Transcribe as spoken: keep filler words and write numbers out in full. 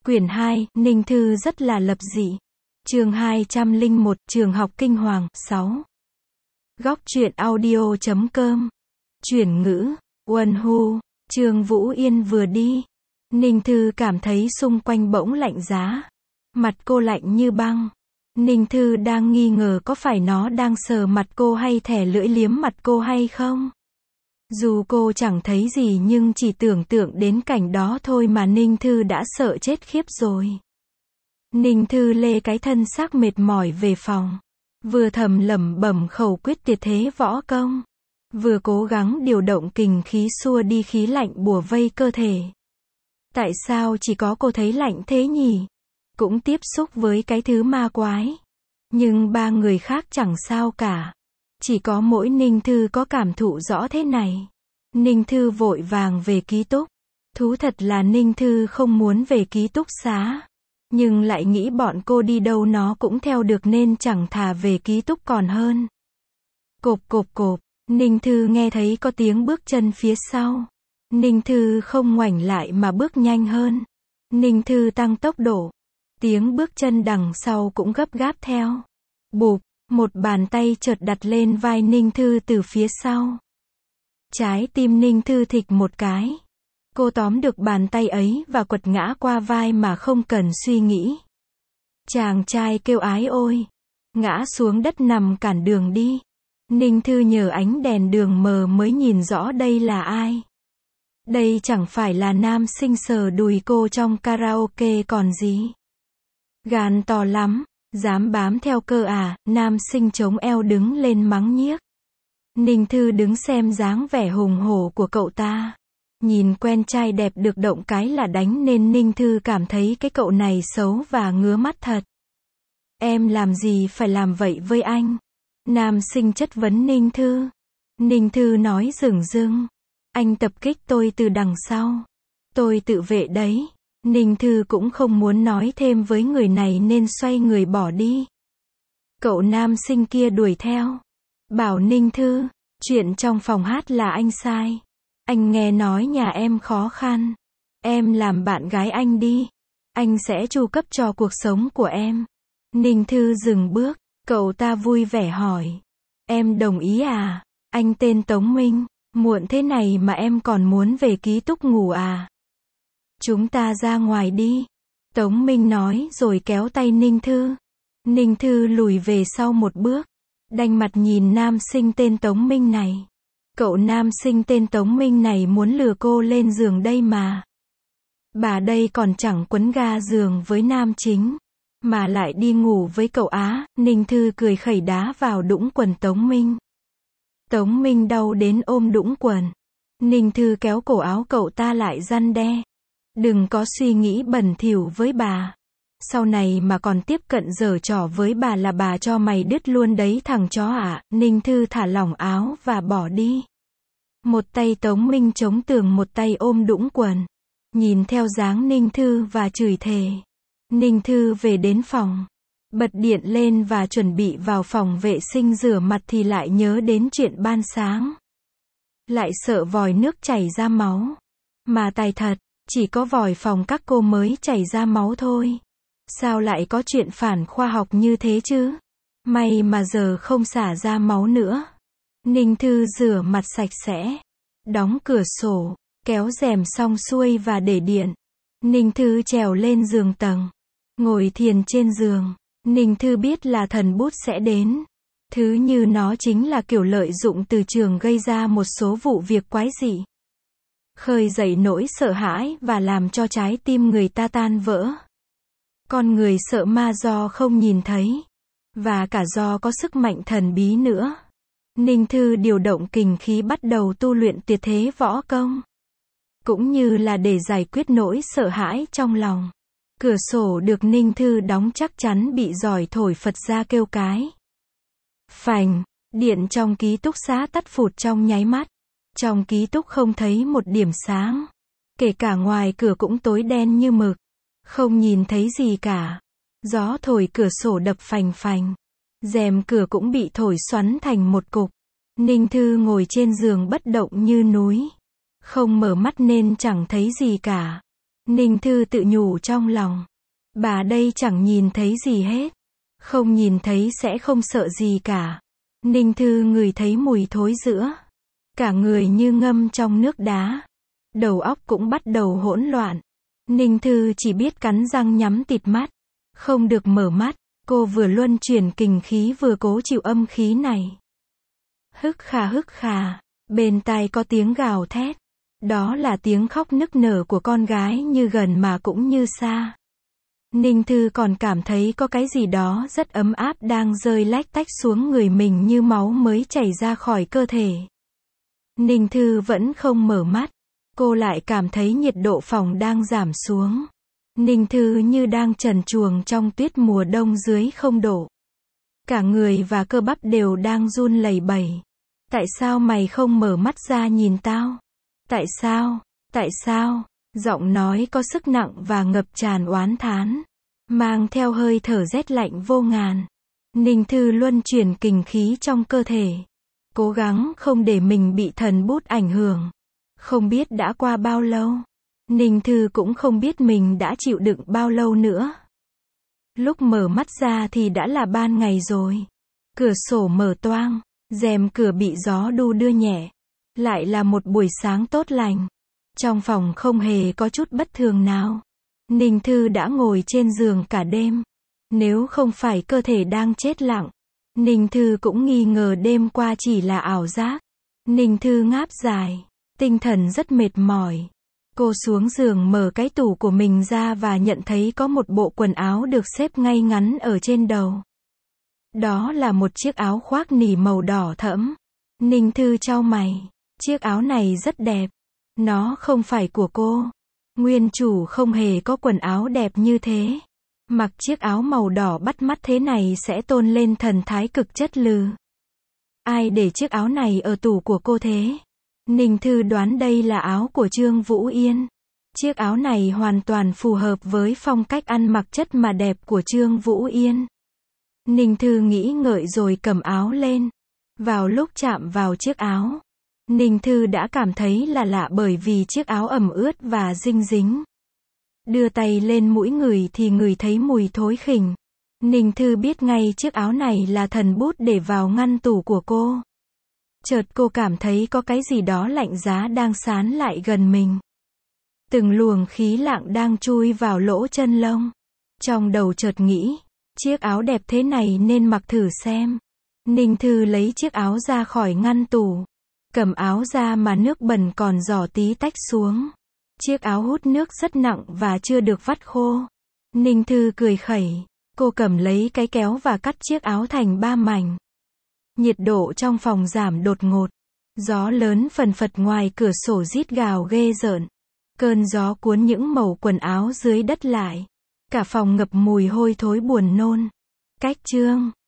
Quyển hai, Ninh Thư rất là lập dị. Chương hai trăm lẻ một, Trường học kinh hoàng, sáu. Góc truyện audio chấm com. Chuyển ngữ, Uân Hu, Trương Vũ Yên vừa đi. Ninh Thư cảm thấy xung quanh bỗng lạnh giá. Mặt cô lạnh như băng. Ninh Thư đang nghi ngờ có phải nó đang sờ mặt cô hay thè lưỡi liếm mặt cô hay không. Dù cô chẳng thấy gì nhưng chỉ tưởng tượng đến cảnh đó thôi mà Ninh Thư đã sợ chết khiếp rồi. Ninh Thư lê cái thân xác mệt mỏi về phòng. Vừa thầm lẩm bẩm khẩu quyết tuyệt thế võ công. Vừa cố gắng điều động kình khí xua đi khí lạnh bủa vây cơ thể. Tại sao chỉ có cô thấy lạnh thế nhỉ? Cũng tiếp xúc với cái thứ ma quái. Nhưng ba người khác chẳng sao cả. Chỉ có mỗi Ninh Thư có cảm thụ rõ thế này. Ninh Thư vội vàng về ký túc. Thú thật là Ninh Thư không muốn về ký túc xá. Nhưng lại nghĩ bọn cô đi đâu nó cũng theo được nên chẳng thà về ký túc còn hơn. Cộp cộp cộp, Ninh Thư nghe thấy có tiếng bước chân phía sau. Ninh Thư không ngoảnh lại mà bước nhanh hơn. Ninh Thư tăng tốc độ. Tiếng bước chân đằng sau cũng gấp gáp theo. Bụp, một bàn tay chợt đặt lên vai Ninh Thư từ phía sau. Trái tim Ninh Thư thịch một cái. Cô tóm được bàn tay ấy và quật ngã qua vai mà không cần suy nghĩ. Chàng trai kêu ái ôi. Ngã xuống đất nằm cản đường đi. Ninh Thư nhờ ánh đèn đường mờ mới nhìn rõ đây là ai. Đây chẳng phải là nam sinh sờ đùi cô trong karaoke còn gì. Gan to lắm, dám bám theo cơ à, nam sinh chống eo đứng lên mắng nhiếc. Ninh Thư đứng xem dáng vẻ hùng hổ của cậu ta. Nhìn quen trai đẹp được động cái là đánh nên Ninh Thư cảm thấy cái cậu này xấu và ngứa mắt thật. Em làm gì phải làm vậy với anh? Nam sinh chất vấn Ninh Thư. Ninh Thư nói dửng dưng. Anh tập kích tôi từ đằng sau. Tôi tự vệ đấy. Ninh Thư cũng không muốn nói thêm với người này nên xoay người bỏ đi. Cậu nam sinh kia đuổi theo. Bảo Ninh Thư, chuyện trong phòng hát là anh sai. Anh nghe nói nhà em khó khăn. Em làm bạn gái anh đi. Anh sẽ chu cấp cho cuộc sống của em. Ninh Thư dừng bước. Cậu ta vui vẻ hỏi. Em đồng ý à? Anh tên Tống Minh. Muộn thế này mà em còn muốn về ký túc ngủ à? Chúng ta ra ngoài đi. Tống Minh nói rồi kéo tay Ninh Thư. Ninh Thư lùi về sau một bước. Đanh mặt nhìn nam sinh tên Tống Minh này. Cậu nam sinh tên Tống Minh này muốn lừa cô lên giường đây mà. Bà đây còn chẳng quấn ga giường với nam chính. Mà lại đi ngủ với cậu á. Ninh Thư cười khẩy đá vào đũng quần Tống Minh. Tống Minh đau đến ôm đũng quần. Ninh Thư kéo cổ áo cậu ta lại răn đe. Đừng có suy nghĩ bẩn thỉu với bà. Sau này mà còn tiếp cận giở trò với bà là bà cho mày đứt luôn đấy thằng chó ạ. Ninh Thư thả lỏng áo và bỏ đi. Một tay Tống Minh chống tường, một tay ôm đũng quần. Nhìn theo dáng Ninh Thư và chửi thề. Ninh Thư về đến phòng. Bật điện lên và chuẩn bị vào phòng vệ sinh rửa mặt thì lại nhớ đến chuyện ban sáng. Lại sợ vòi nước chảy ra máu. Mà tài thật, chỉ có vòi phòng các cô mới chảy ra máu thôi. Sao lại có chuyện phản khoa học như thế chứ? May mà giờ không xả ra máu nữa. Ninh Thư rửa mặt sạch sẽ. Đóng cửa sổ, kéo rèm xong xuôi và để điện. Ninh Thư trèo lên giường tầng. Ngồi thiền trên giường. Ninh Thư biết là thần bút sẽ đến. Thứ như nó chính là kiểu lợi dụng từ trường gây ra một số vụ việc quái dị. Khơi dậy nỗi sợ hãi và làm cho trái tim người ta tan vỡ. Con người sợ ma do không nhìn thấy. Và cả do có sức mạnh thần bí nữa. Ninh Thư điều động kình khí bắt đầu tu luyện tuyệt thế võ công. Cũng như là để giải quyết nỗi sợ hãi trong lòng. Cửa sổ được Ninh Thư đóng chắc chắn bị giỏi thổi phật ra kêu cái. Phành, điện trong ký túc xá tắt phụt trong nháy mắt. Trong ký túc không thấy một điểm sáng. Kể cả ngoài cửa cũng tối đen như mực. Không nhìn thấy gì cả. Gió thổi cửa sổ đập phành phành. Rèm cửa cũng bị thổi xoắn thành một cục. Ninh Thư ngồi trên giường bất động như núi. Không mở mắt nên chẳng thấy gì cả. Ninh Thư tự nhủ trong lòng. Bà đây chẳng nhìn thấy gì hết. Không nhìn thấy sẽ không sợ gì cả. Ninh Thư ngửi thấy mùi thối rữa. Cả người như ngâm trong nước đá. Đầu óc cũng bắt đầu hỗn loạn. Ninh Thư chỉ biết cắn răng nhắm tịt mắt. Không được mở mắt. Cô vừa luân chuyển kình khí vừa cố chịu âm khí này. Hức khà hức khà. Bên tai có tiếng gào thét. Đó là tiếng khóc nức nở của con gái như gần mà cũng như xa. Ninh Thư còn cảm thấy có cái gì đó rất ấm áp đang rơi lách tách xuống người mình như máu mới chảy ra khỏi cơ thể. Ninh Thư vẫn không mở mắt. Cô lại cảm thấy nhiệt độ phòng đang giảm xuống. Ninh Thư như đang trần truồng trong tuyết mùa đông dưới không độ. Cả người và cơ bắp đều đang run lẩy bẩy. Tại sao mày không mở mắt ra nhìn tao? Tại sao? Tại sao? Giọng nói có sức nặng và ngập tràn oán thán. Mang theo hơi thở rét lạnh vô ngàn. Ninh Thư luân chuyển kình khí trong cơ thể. Cố gắng không để mình bị thần bút ảnh hưởng. Không biết đã qua bao lâu. Ninh Thư cũng không biết mình đã chịu đựng bao lâu nữa. Lúc mở mắt ra thì đã là ban ngày rồi. Cửa sổ mở toang. Rèm cửa bị gió đu đưa nhẹ. Lại là một buổi sáng tốt lành. Trong phòng không hề có chút bất thường nào. Ninh Thư đã ngồi trên giường cả đêm. Nếu không phải cơ thể đang chết lặng, Ninh Thư cũng nghi ngờ đêm qua chỉ là ảo giác. Ninh Thư ngáp dài. Tinh thần rất mệt mỏi. Cô xuống giường mở cái tủ của mình ra và nhận thấy có một bộ quần áo được xếp ngay ngắn ở trên đầu. Đó là một chiếc áo khoác nỉ màu đỏ thẫm. Ninh Thư chau mày. Chiếc áo này rất đẹp. Nó không phải của cô. Nguyên chủ không hề có quần áo đẹp như thế. Mặc chiếc áo màu đỏ bắt mắt thế này sẽ tôn lên thần thái cực chất lừ. Ai để chiếc áo này ở tủ của cô thế? Ninh Thư đoán đây là áo của Trương Vũ Yên. Chiếc áo này hoàn toàn phù hợp với phong cách ăn mặc chất mà đẹp của Trương Vũ Yên. Ninh Thư nghĩ ngợi rồi cầm áo lên. Vào lúc chạm vào chiếc áo, Ninh Thư đã cảm thấy là lạ bởi vì chiếc áo ẩm ướt và dinh dính. Đưa tay lên mũi ngửi thì ngửi thấy mùi thối khỉnh. Ninh Thư biết ngay chiếc áo này là thần bút để vào ngăn tủ của cô. Chợt cô cảm thấy có cái gì đó lạnh giá đang sán lại gần mình. Từng luồng khí lặng đang chui vào lỗ chân lông. Trong đầu chợt nghĩ, chiếc áo đẹp thế này nên mặc thử xem. Ninh Thư lấy chiếc áo ra khỏi ngăn tủ. Cầm áo ra mà nước bẩn còn rỏ tí tách xuống. Chiếc áo hút nước rất nặng và chưa được vắt khô. Ninh Thư cười khẩy. Cô cầm lấy cái kéo và cắt chiếc áo thành ba mảnh. Nhiệt độ trong phòng giảm đột ngột. Gió lớn phần phật ngoài cửa sổ rít gào ghê rợn. Cơn gió cuốn những mẩu quần áo dưới đất lại. Cả phòng ngập mùi hôi thối buồn nôn. Cách chương